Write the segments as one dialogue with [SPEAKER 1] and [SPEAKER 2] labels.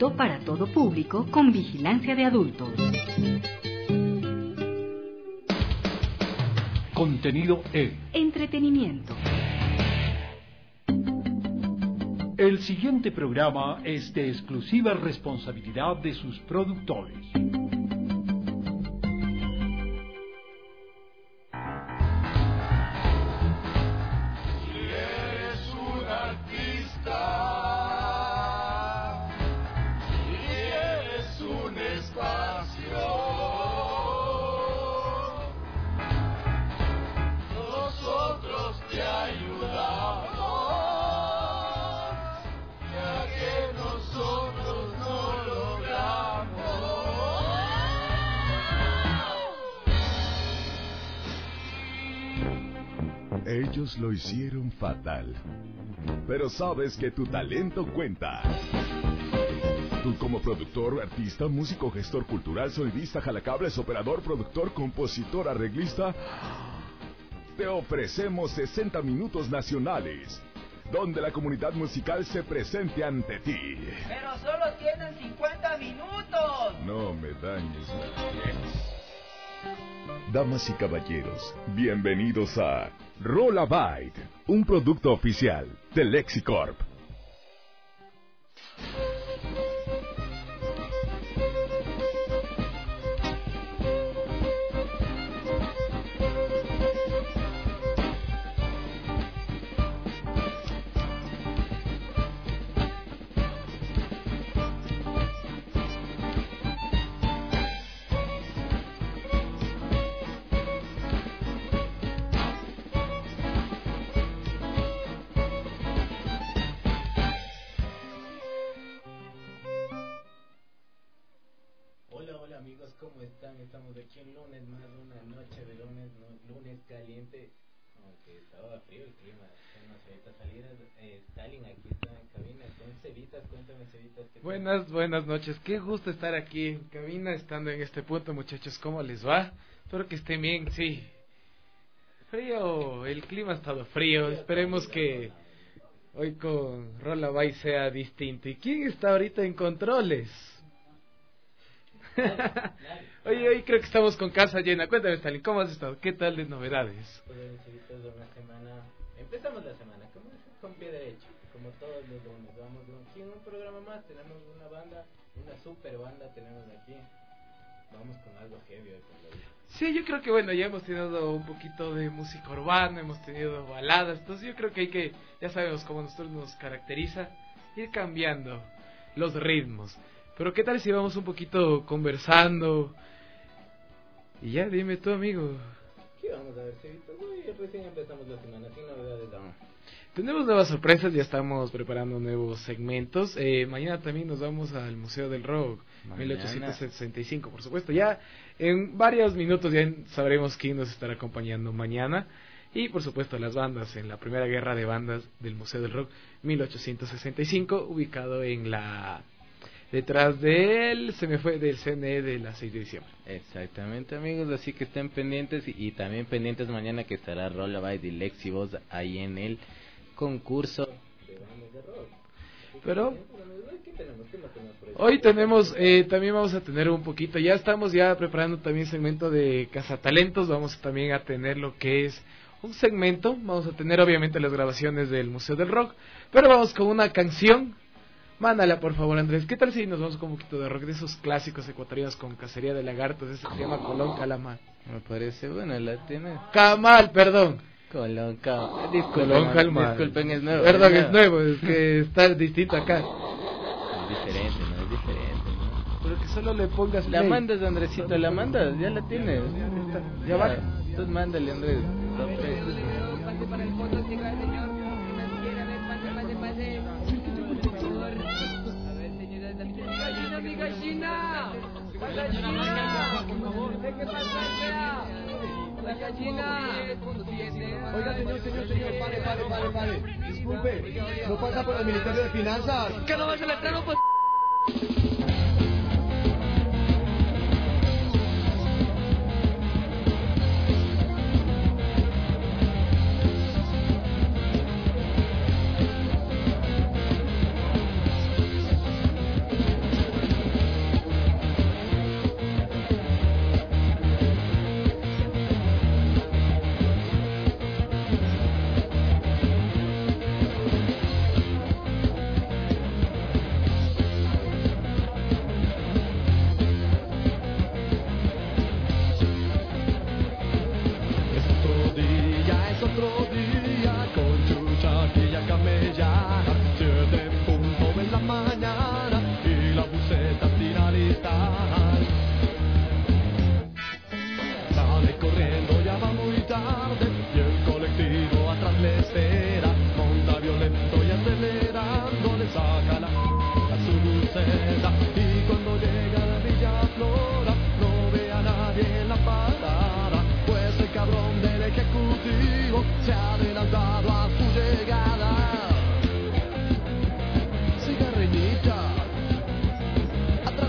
[SPEAKER 1] apto para todo público con vigilancia de adultos.
[SPEAKER 2] Contenido E.
[SPEAKER 1] Entretenimiento.
[SPEAKER 2] El siguiente programa es de exclusiva responsabilidad de sus productores.
[SPEAKER 3] Ellos lo hicieron fatal, pero sabes que tu talento cuenta. Tú como productor, artista, músico, gestor cultural, sonidista, jalacables, operador, productor, compositor, arreglista, te ofrecemos 60 minutos nacionales, donde la comunidad musical se presente ante ti.
[SPEAKER 4] ¡Pero solo tienen 50 minutos!
[SPEAKER 3] No me dañes la piel. Damas y caballeros, bienvenidos a Rollabyte, un producto oficial de Lexicorp.
[SPEAKER 5] ¿Cómo están? Estamos aquí en lunes, más una noche de lunes, lunes caliente, aunque estaba frío el clima, no sé, ahorita salir, Stalin aquí está en cabina con Cevitas, cuéntame Cevitas.
[SPEAKER 6] Buenas noches, qué gusto estar aquí en cabina, estando en este punto, muchachos, ¿cómo les va? Espero que estén bien, sí, frío, el clima ha estado frío, esperemos que hoy con Rollabyte sea distinto. ¿Y quién está ahorita en controles? Hoy creo que estamos con casa llena. Cuéntame, Stalin, ¿cómo has estado? ¿Qué tal de novedades?
[SPEAKER 5] Pues de una semana, empezamos la semana con pie derecho, como todos los lunes. Vamos aquí en un programa más, tenemos una banda, una super banda tenemos aquí. Vamos con algo heavy hoy con la vida.
[SPEAKER 6] Sí, yo creo que bueno, ya hemos tenido un poquito de música urbana, hemos tenido baladas, entonces yo creo que hay que, ya sabemos cómo nosotros nos caracteriza, ir cambiando los ritmos. Pero qué tal si vamos un poquito conversando. Y ya, dime tú, amigo.
[SPEAKER 5] ¿Qué vamos a ver, Cevitas? Hoy recién empezamos la semana, sin novedades aún.
[SPEAKER 6] Tenemos nuevas sorpresas, ya estamos preparando nuevos segmentos. Mañana también nos vamos al Museo del Rock, mañana. 1865, por supuesto. Ya en varios minutos ya sabremos quién nos estará acompañando mañana. Y por supuesto las bandas, en la primera guerra de bandas del Museo del Rock, 1865, ubicado en la... detrás del CNE de la 6 de diciembre.
[SPEAKER 5] Exactamente, amigos, así que estén pendientes y también pendientes mañana que estará Rollabyte y Lexi Voz ahí en el concurso de bandas de rock.
[SPEAKER 6] Pero hoy tenemos, también vamos a tener un poquito, ya estamos preparando también segmento de Cazatalentos, vamos también a tener lo que es un segmento, vamos a tener obviamente las grabaciones del Museo del Rock, pero vamos con una canción. Mándala por favor, Andrés. ¿Qué tal si nos vamos con un poquito de rock, de esos clásicos ecuatorianos con Cacería de Lagartos, ese que se llama Colón Calamar?
[SPEAKER 5] Me parece bueno, la tiene.
[SPEAKER 6] Camal, perdón.
[SPEAKER 5] Colón Calamar.
[SPEAKER 6] Disculpen,
[SPEAKER 5] es nuevo.
[SPEAKER 6] Perdón, es nuevo, es que está distinto acá.
[SPEAKER 5] Es diferente, ¿no?
[SPEAKER 6] Pero que solo le pongas
[SPEAKER 5] la
[SPEAKER 6] play.
[SPEAKER 5] Mandas, Andresito, la mandas, ya la tienes.
[SPEAKER 6] Ya va.
[SPEAKER 5] Entonces mándale, Andrés.
[SPEAKER 4] Para el fondo, llega el señor. Pase. A ver, señora, mi gallina. Por favor. ¿Qué pasa? La gallina.
[SPEAKER 7] Oiga, señor, pare. Disculpe, ¿no pasa por el Ministerio de Finanzas?
[SPEAKER 4] ¿Que no vas a entrar, pues?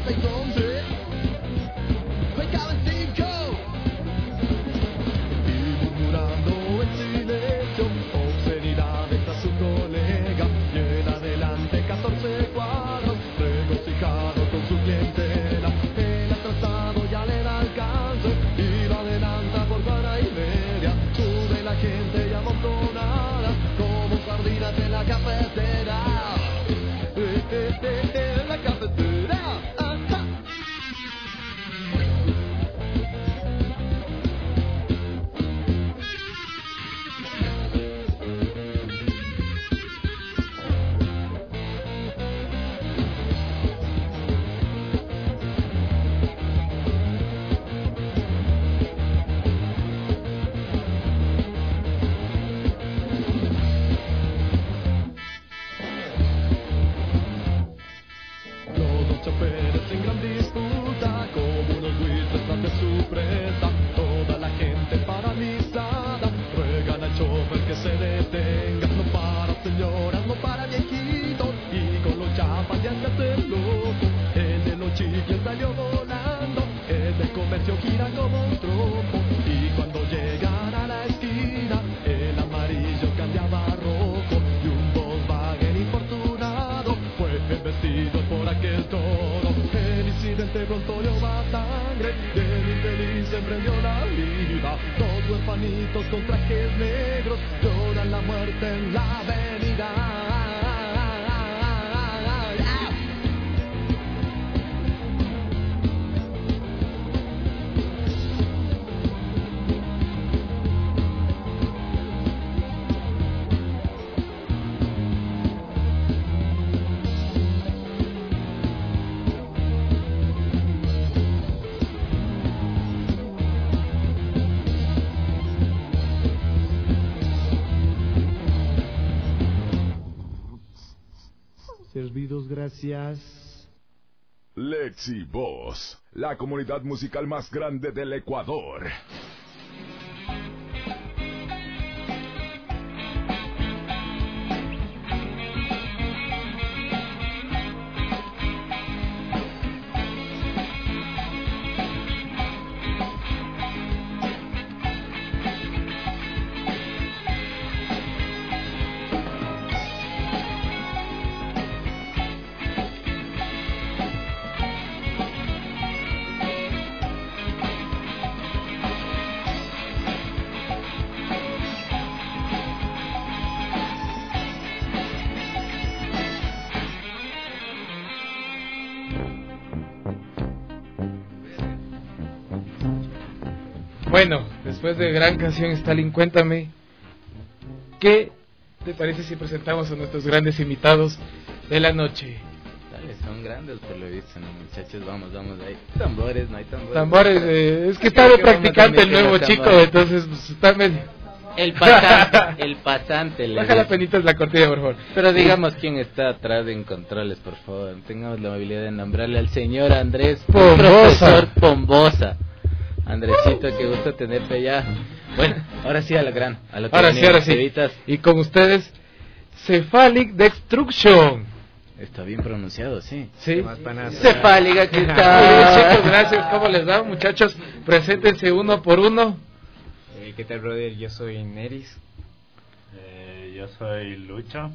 [SPEAKER 7] 611. Pecado en 5. Y murmurando en silencio obscenidades a su colega. Y en adelante 14 cuadros, regocijado con su clientela. El atrasado ya le da alcance y lo adelanta por cuadra y media. Sube la gente ya amontonada como sardinas en la cafetera. En la cafetera. Ajá. Los choferes en gran disputa, como unos buitres ante su presa. Toda la gente paralizada, ruegan al chofer que se detenga. No para señoras, no para viejitos, y con los chapas ya se hace loco. El de los chicles salió volando, el del comercio gira como un trompo. Y cuando llegan a la esquina, el amarillo cambiaba a rojo. Y un Volkswagen infortunado fue embestido por aquel toro. El incidente pronto le va sangre, del infeliz se prendió la vida. Dos huerfanitos con trajes negros lloran la muerte en la avenida. Servidos, gracias.
[SPEAKER 3] Lexi Voz, la comunidad musical más grande del Ecuador.
[SPEAKER 6] Bueno, después de gran canción Stalin, cuéntame, ¿qué te parece si presentamos a nuestros grandes invitados de la noche?
[SPEAKER 5] Dale, son grandes por lo visto, ¿no, muchachos? Vamos ahí. Tambores, no hay tambores.
[SPEAKER 6] Tambores, es que está de practicante el nuevo chico, entonces pues, está medio...
[SPEAKER 5] El pasante.
[SPEAKER 6] Baja la penita en la cortina, por favor.
[SPEAKER 5] Pero digamos quién está atrás en controles, por favor. Tengamos la amabilidad de nombrarle al señor Andrés
[SPEAKER 6] Pombosa.
[SPEAKER 5] Profesor Pombosa. Andresito, qué gusto tenerte ya. Bueno, ahora sí a lo que
[SPEAKER 6] Ahora sí.
[SPEAKER 5] Cevitas.
[SPEAKER 6] Y con ustedes, Cephalic Destruction.
[SPEAKER 5] Está bien pronunciado, sí.
[SPEAKER 6] Sí.
[SPEAKER 5] Cephalic, aquí
[SPEAKER 6] Muy bien,
[SPEAKER 5] está.
[SPEAKER 6] chicos, gracias. ¿Cómo les va, muchachos? Preséntense uno por uno.
[SPEAKER 8] ¿Qué tal, brother? Yo soy Neris.
[SPEAKER 9] Yo soy Lucha.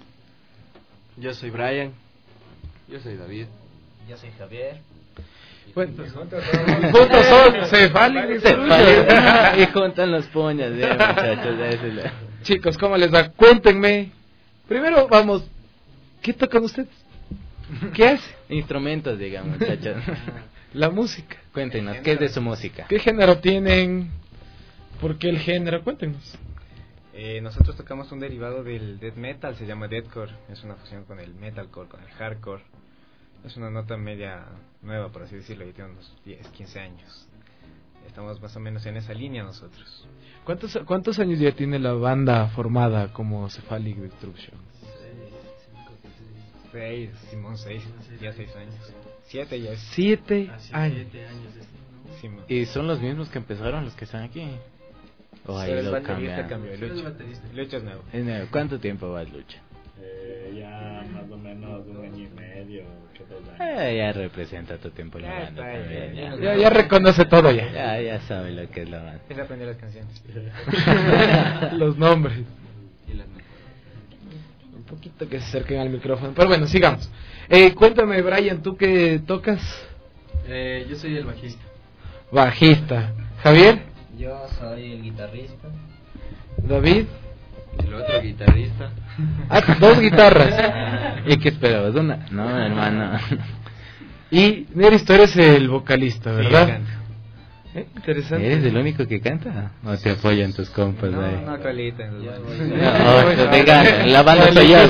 [SPEAKER 8] Yo soy Brian. Yo soy David.
[SPEAKER 4] Yo soy Javier.
[SPEAKER 6] Bueno, juntos son Cephalic Destruction.
[SPEAKER 5] Y juntan los puños, muchachos.
[SPEAKER 6] Chicos, ¿cómo les va? Cuéntenme. Primero, vamos, ¿qué tocan ustedes? ¿Qué hacen?
[SPEAKER 5] Instrumentos, digamos, muchachos.
[SPEAKER 6] La música.
[SPEAKER 5] Cuéntenos, ¿qué es de su música?
[SPEAKER 6] ¿Qué género tienen? ¿Por qué el género? Cuéntenos.
[SPEAKER 8] Nosotros tocamos un derivado del death metal, se llama deathcore. Es una fusión con el metalcore, con el hardcore. Es una nota media nueva, por así decirlo, y tiene unos 10, 15 años. Estamos más o menos en esa línea nosotros.
[SPEAKER 6] ¿Cuántos años ya tiene la banda formada como Cephalic Destruction?
[SPEAKER 8] 6, Simón, 6, ya 6 años. 7 ya es.
[SPEAKER 6] 7 años.
[SPEAKER 8] Simón.
[SPEAKER 5] ¿Y son los mismos que empezaron los que están aquí? ¿O ahí
[SPEAKER 8] Pero el
[SPEAKER 5] lo
[SPEAKER 8] baterista
[SPEAKER 5] cambiaron?
[SPEAKER 8] cambió, Lucha es nuevo.
[SPEAKER 5] Es nuevo. ¿Cuánto tiempo vas, Lucha?
[SPEAKER 9] Ya más o menos 1 año y medio, que 2
[SPEAKER 10] Ya representa tu tiempo en la banda también.
[SPEAKER 6] Ya reconoce todo ya.
[SPEAKER 10] Ya sabe lo que es la banda.
[SPEAKER 8] Es aprender las canciones.
[SPEAKER 6] Los nombres. Un poquito que se acerquen al micrófono. Pero bueno, sigamos. Cuéntame, Brian, ¿tú qué tocas?
[SPEAKER 11] Yo soy el bajista.
[SPEAKER 6] Bajista. ¿Javier?
[SPEAKER 12] Yo soy el guitarrista.
[SPEAKER 6] ¿David?
[SPEAKER 11] El otro guitarrista.
[SPEAKER 6] Dos guitarras.
[SPEAKER 10] ¿Y qué esperabas? ¿Una? No, hermano.
[SPEAKER 6] Y Neris, tú eres el vocalista, ¿verdad?
[SPEAKER 8] Sí,
[SPEAKER 6] interesante.
[SPEAKER 10] ¿Eres el único que canta? ¿O te apoyan tus compas ahí?
[SPEAKER 8] No, colita.
[SPEAKER 10] No, te ganan. La banda soy yo.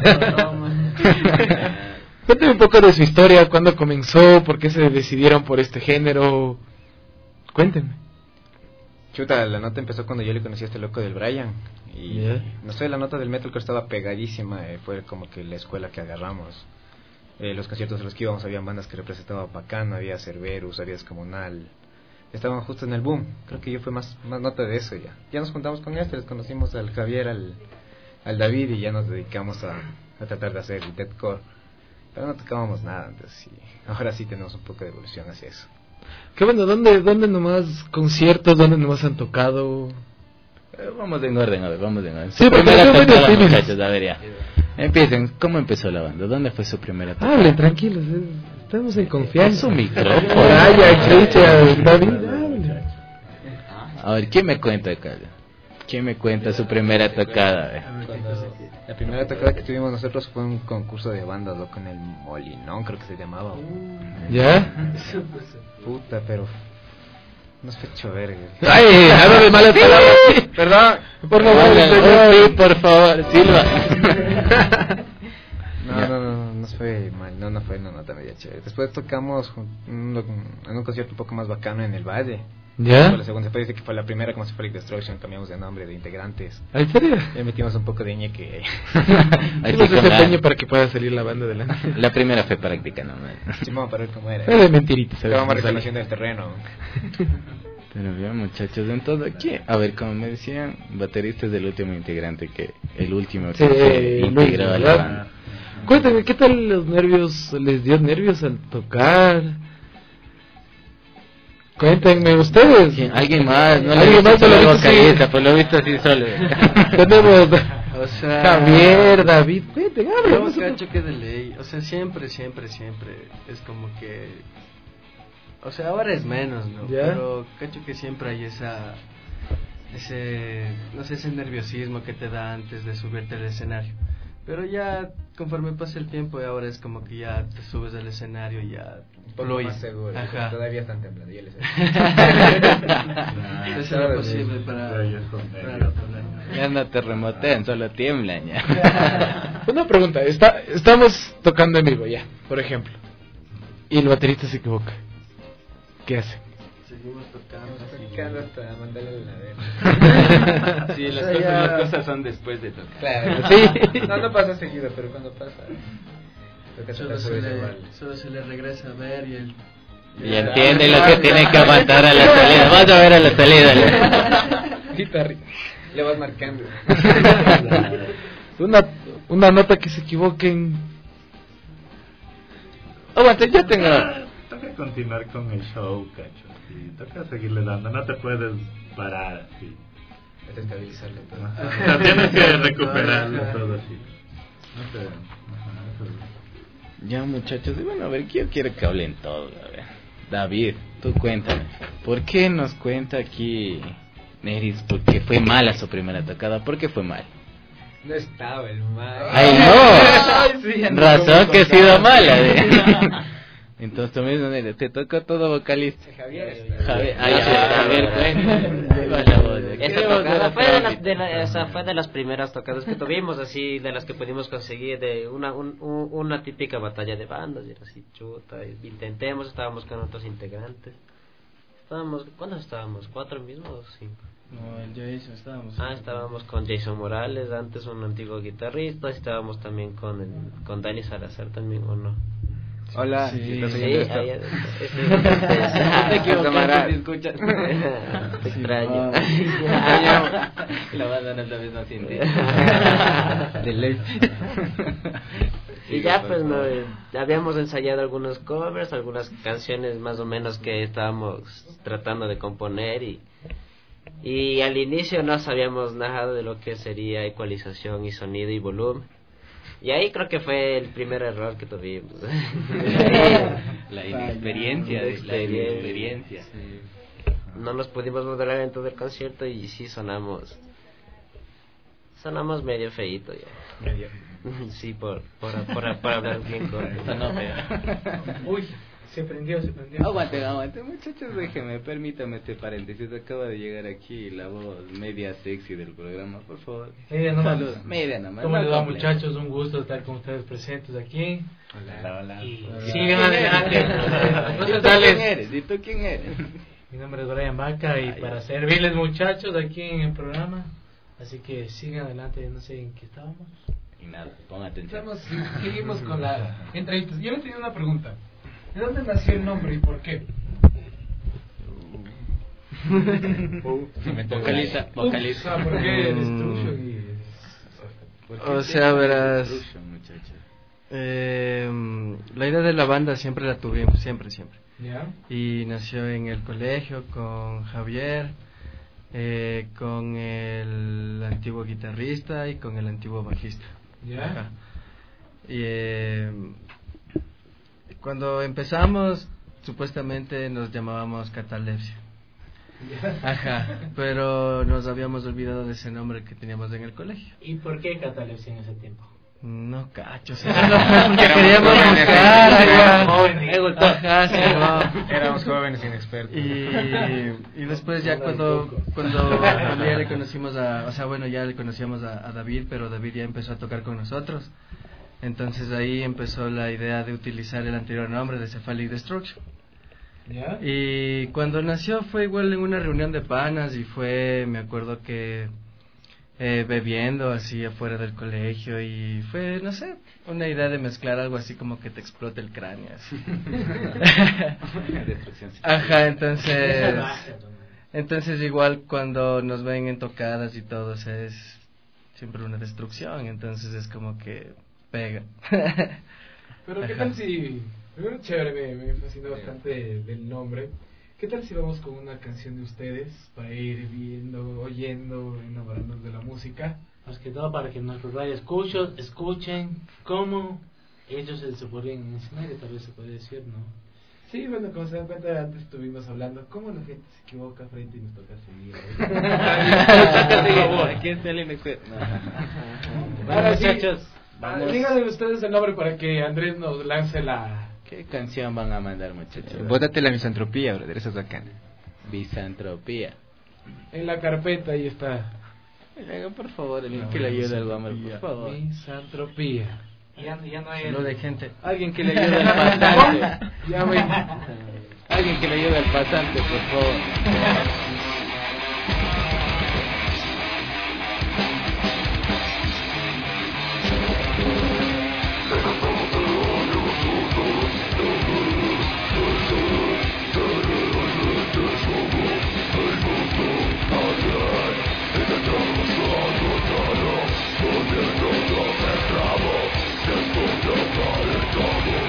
[SPEAKER 6] Cuéntame un poco de su historia, cuándo comenzó, por qué se decidieron por este género. Cuéntenme.
[SPEAKER 8] Chuta, la nota empezó cuando yo le conocí a este loco del Brian. Y no sé, la nota del metalcore estaba pegadísima. Fue como que la escuela que agarramos. Los conciertos a los que íbamos, había bandas que representaban Bacán, había Cerberus, había Descomunal. Estaban justo en el boom. Creo que yo fui más nota de eso ya. Ya nos juntamos con les conocimos al Javier, al David, y ya nos dedicamos a tratar de hacer el deathcore. Pero no tocábamos nada antes, y ahora sí tenemos un poco de evolución hacia eso.
[SPEAKER 6] Qué bueno, ¿dónde nomás conciertos, dónde nomás han tocado?
[SPEAKER 10] Vamos en orden, a ver, vamos en orden.
[SPEAKER 6] Sí,
[SPEAKER 10] primera
[SPEAKER 6] porque
[SPEAKER 10] tocada, muchachos, a ver ya. Empiecen, ¿cómo empezó la banda? ¿Dónde fue su primera tocada?
[SPEAKER 6] Hablen, tranquilos, estamos en confianza.
[SPEAKER 10] Su micrófono.
[SPEAKER 6] David, hable.
[SPEAKER 10] A ver, ¿quién me cuenta acá? ¿Quién me cuenta su primera tocada?
[SPEAKER 8] La primera tocada que tuvimos nosotros fue un concurso de bandas, loco, en el Molinón, creo que se llamaba.
[SPEAKER 6] ¿Ya?
[SPEAKER 8] Puta, pero nos fue hecho verga.
[SPEAKER 6] ¡Ay! Habla de malas palabras. ¿Verdad? Por favor,
[SPEAKER 10] sí, por favor, Silva.
[SPEAKER 8] No, nos fue mal, no fue una nota media chévere. Después tocamos en un concierto un poco más bacano en el Valle.
[SPEAKER 6] ¿Ya?
[SPEAKER 8] Fue la segunda, se dice que fue la primera, como Cephalic Destruction, cambiamos de nombre, de integrantes.
[SPEAKER 6] ¿En serio?
[SPEAKER 8] Le metimos un poco de ñeque.
[SPEAKER 6] Hicimos ese empeño para que pueda salir la banda adelante.
[SPEAKER 10] La primera fue práctica nomás.
[SPEAKER 8] Sí, vamos a ver cómo era.
[SPEAKER 6] Era de mentiritas.
[SPEAKER 8] Estábamos reconociendo el terreno.
[SPEAKER 10] Pero bien, muchachos, entonces aquí, a ver, como me decían, baterista es el último integrante, que el último que se integró a la banda.
[SPEAKER 6] Cuéntame, ¿qué tal los nervios? ¿Les dio nervios al tocar? Cuéntenme ustedes.
[SPEAKER 10] ¿Quién? ¿Alguien más? No
[SPEAKER 6] ¿Alguien más?
[SPEAKER 10] Por lo visto así solo.
[SPEAKER 6] Tenemos
[SPEAKER 11] O sea,
[SPEAKER 6] Javier, David, cuenten, hablen.
[SPEAKER 11] Yo cacho que de ley, o sea, siempre es como que, o sea, ahora es menos, ¿no?
[SPEAKER 6] ¿Ya?
[SPEAKER 11] Pero cacho que siempre hay ese nerviosismo que te da antes de subirte al escenario. Pero ya conforme pasa el tiempo, y ahora es como que ya te subes al escenario y ya
[SPEAKER 8] un poco más seguro.
[SPEAKER 11] Ajá.
[SPEAKER 8] Todavía están temblando, ya les
[SPEAKER 11] Eso es lo posible para
[SPEAKER 10] Ya no te remotean, solo tiemblan ya.
[SPEAKER 6] Una pregunta, estamos tocando en vivo ya, por ejemplo, y el baterista se equivoca. ¿Qué hace?
[SPEAKER 11] Seguimos tocando
[SPEAKER 8] hasta mandarle la verga.
[SPEAKER 5] Sí, las cosas son después de tocar.
[SPEAKER 8] Claro,
[SPEAKER 6] sí.
[SPEAKER 8] No pasa seguido, pero cuando pasa
[SPEAKER 11] solo se le regresa a ver y él
[SPEAKER 10] y entiende lo que tiene que aguantar a la salida. Vas a ver a la salida.
[SPEAKER 8] Le vas marcando.
[SPEAKER 6] Una nota que se equivoquen.
[SPEAKER 10] Aguante, ya tengo.
[SPEAKER 9] Toca continuar con el show, cacho. Sí, toca seguirle dando, no te puedes parar así.
[SPEAKER 8] Estabilizarlo todo.
[SPEAKER 9] O sea, tienes que recuperarlo todo así. No sé.
[SPEAKER 10] Ya, muchachos, y bueno, a ver, yo quiero que hablen todos. A ver, David, tú cuéntame, ¿por qué nos cuenta aquí Neris? Porque fue mala su primera tocada. ¿Por qué fue mal?
[SPEAKER 8] No estaba el mal.
[SPEAKER 10] ¡Ay, no! Ay, sí, razón que ha sido mala. Entonces tú mismo, te tocó todo vocalista.
[SPEAKER 8] Javier,
[SPEAKER 12] esa tocada fue de las primeras tocadas que tuvimos, así de las que pudimos conseguir, de una típica batalla de bandas, y era así, chuta, estábamos con otros integrantes. ¿Cuántos estábamos? ¿4 mismos o 5?
[SPEAKER 11] No, el Jason
[SPEAKER 12] estábamos con Jason Morales, antes un antiguo guitarrista, estábamos también con Dani Salazar también, ¿o no?
[SPEAKER 8] Hola,
[SPEAKER 12] Sí,
[SPEAKER 8] estás oyendo esto.
[SPEAKER 12] No te equivoques, si escuchas. Te extraño.
[SPEAKER 10] La banda no sabes no siente.
[SPEAKER 8] De ley.
[SPEAKER 12] Y ya pues habíamos ensayado algunos covers, algunas canciones más o menos que estábamos tratando de componer y al inicio no sabíamos nada de lo que sería ecualización y sonido y volumen. Y ahí creo que fue el primer error que tuvimos.
[SPEAKER 10] La inexperiencia.
[SPEAKER 12] Sí. No nos pudimos modular en todo el concierto y sí sonamos medio feíto ya.
[SPEAKER 8] Medio.
[SPEAKER 12] Sí, por hablar bien corto.
[SPEAKER 10] Sonó feo.
[SPEAKER 11] Uy, se prendió.
[SPEAKER 10] Aguante, muchachos, permítame este paréntesis. Acaba de llegar aquí la voz media sexy del programa, por favor.
[SPEAKER 11] Media nomás.
[SPEAKER 10] Media nomás.
[SPEAKER 11] ¿Cómo les va, muchachos? Un gusto estar con ustedes presentes aquí.
[SPEAKER 10] Hola.
[SPEAKER 11] Y sigan adelante.
[SPEAKER 10] ¿Y tú quién eres?
[SPEAKER 11] Mi nombre es Brian Vaca y para servirles, muchachos, aquí en el programa. Así que sigan adelante, no sé en qué estábamos.
[SPEAKER 10] Y nada, pon atención.
[SPEAKER 6] Seguimos con la entrevista. Yo le tenía una pregunta. ¿De dónde nació el nombre y por qué?
[SPEAKER 10] Vocaliza.
[SPEAKER 6] ¿Por qué Destruction y...
[SPEAKER 11] O sea, verás, la idea de la banda siempre la tuvimos, siempre.
[SPEAKER 6] ¿Ya?
[SPEAKER 11] Y nació en el colegio con Javier, con el antiguo guitarrista y con el antiguo bajista.
[SPEAKER 6] ¿Ya?
[SPEAKER 11] Ajá. Y cuando empezamos, supuestamente nos llamábamos Catalepsia. Ajá, pero nos habíamos olvidado de ese nombre que teníamos en el colegio.
[SPEAKER 6] ¿Y por qué catalepsia en ese tiempo?
[SPEAKER 11] No, cacho, queríamos
[SPEAKER 8] Éramos jóvenes inexpertos.
[SPEAKER 11] Y después ya cuando ya le conocimos ya le conocíamos a David, pero David ya empezó a tocar con nosotros. Entonces ahí empezó la idea de utilizar el anterior nombre de Cephalic Destruction.
[SPEAKER 6] ¿Ya?
[SPEAKER 11] Y cuando nació fue igual en una reunión de panas y me acuerdo que bebiendo así afuera del colegio y fue, no sé, una idea de mezclar algo así como que te explote el cráneo así. Ajá, entonces igual cuando nos ven en tocadas y todo, o sea, es siempre una destrucción, entonces es como que pega.
[SPEAKER 6] Pero qué tal si... Primero chévere, me fascinó bastante del nombre. ¿Qué tal si vamos con una canción de ustedes para ir viendo, oyendo, enamorándonos de la música? Más que todo para que nuestros radioescuchos escuchen cómo ellos se ponen en escenario, tal vez se puede decir, ¿no? Sí, bueno, como se dan cuenta, antes estuvimos hablando cómo la gente se equivoca frente y nos toca seguir.
[SPEAKER 10] Aquí está el inexperto.
[SPEAKER 6] Ahora, muchachos, díganle ustedes el nombre para que Andrés nos lance la...
[SPEAKER 10] ¿Qué canción van a mandar, muchachos?
[SPEAKER 8] Bótate la misantropía, brother, eso es bacán.
[SPEAKER 10] Misantropía.
[SPEAKER 6] En la carpeta ahí está.
[SPEAKER 10] Por favor, alguien que le ayude al Bammer, por favor.
[SPEAKER 6] Misantropía.
[SPEAKER 11] Ya no hay lo de gente.
[SPEAKER 10] Alguien que le ayude al pasante. Alguien que le ayude al pasante, por favor.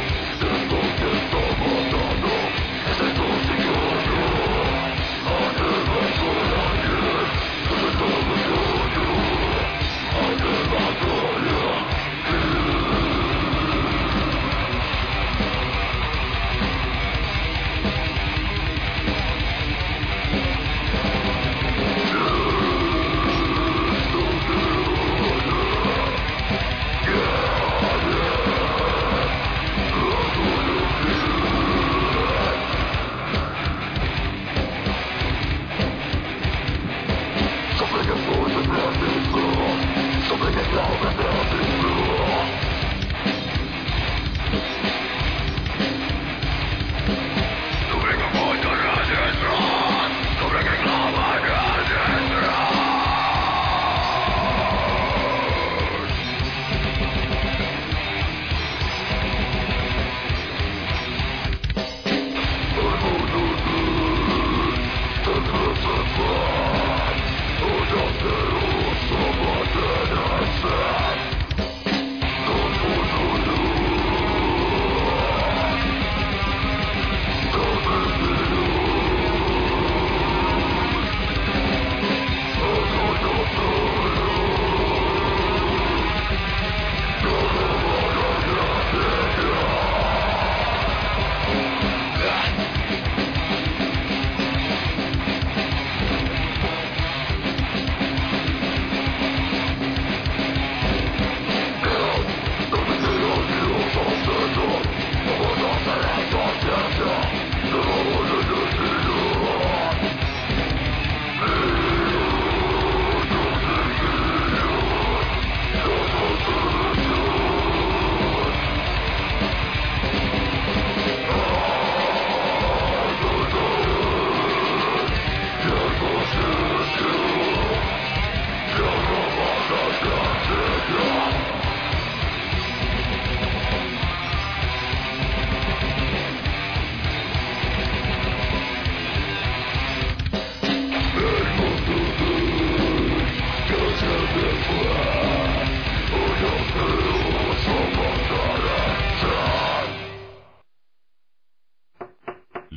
[SPEAKER 7] Desde tu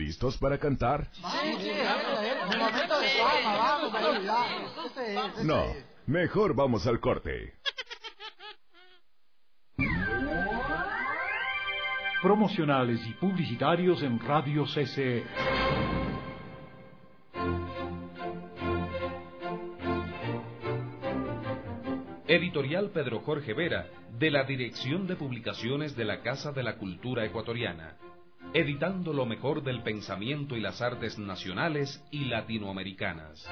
[SPEAKER 3] listos para cantar? No, mejor vamos al corte.
[SPEAKER 2] Promocionales y publicitarios en Radio CCE.
[SPEAKER 13] Editorial Pedro Jorge Vera, de la Dirección de Publicaciones de la Casa de la Cultura Ecuatoriana, editando lo mejor del pensamiento y las artes nacionales y latinoamericanas.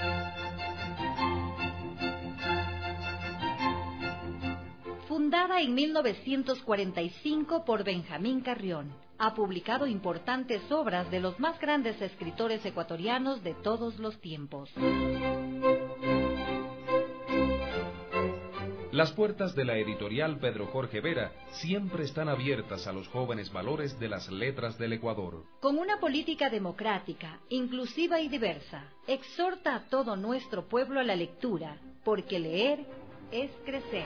[SPEAKER 14] Fundada en 1945 por Benjamín Carrión, ha publicado importantes obras de los más grandes escritores ecuatorianos de todos los tiempos.
[SPEAKER 13] Las puertas de la editorial Pedro Jorge Vera siempre están abiertas a los jóvenes valores de las letras del Ecuador.
[SPEAKER 14] Con una política democrática, inclusiva y diversa, exhorta a todo nuestro pueblo a la lectura, porque leer es crecer.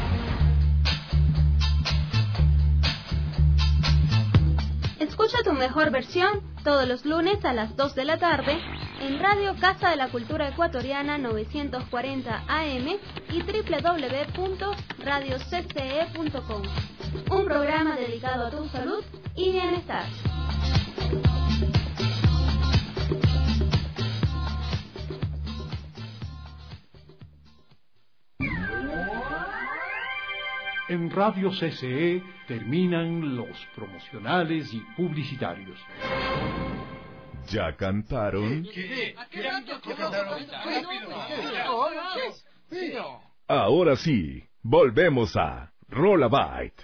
[SPEAKER 15] Escucha tu mejor versión todos los lunes a las 2 de la tarde en Radio Casa de la Cultura Ecuatoriana 940 AM y www.radiocce.com. Un programa dedicado a tu salud y bienestar.
[SPEAKER 2] En Radio CCE terminan los promocionales y publicitarios.
[SPEAKER 3] ¿Ya cantaron? Ahora sí, volvemos a Rollabyte.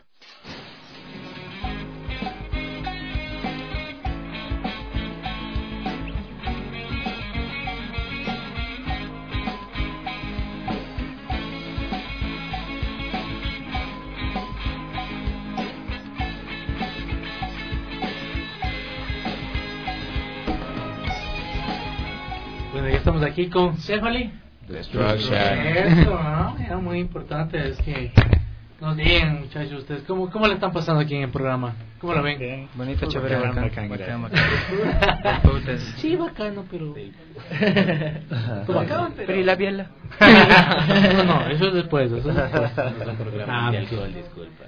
[SPEAKER 6] Bueno, ya estamos aquí con Cefali.
[SPEAKER 10] Destruction.
[SPEAKER 6] Eso, ¿no? Era muy importante, es que nos digan, muchachos, ustedes, ¿cómo le están pasando aquí en el programa? ¿Cómo lo ven?
[SPEAKER 8] Bien. Bonito, chévere, bacán.
[SPEAKER 6] Sí, bacano, pero...
[SPEAKER 8] Pero ¿y la biela?
[SPEAKER 6] No, eso es después. Eso es después.
[SPEAKER 10] Disculpa.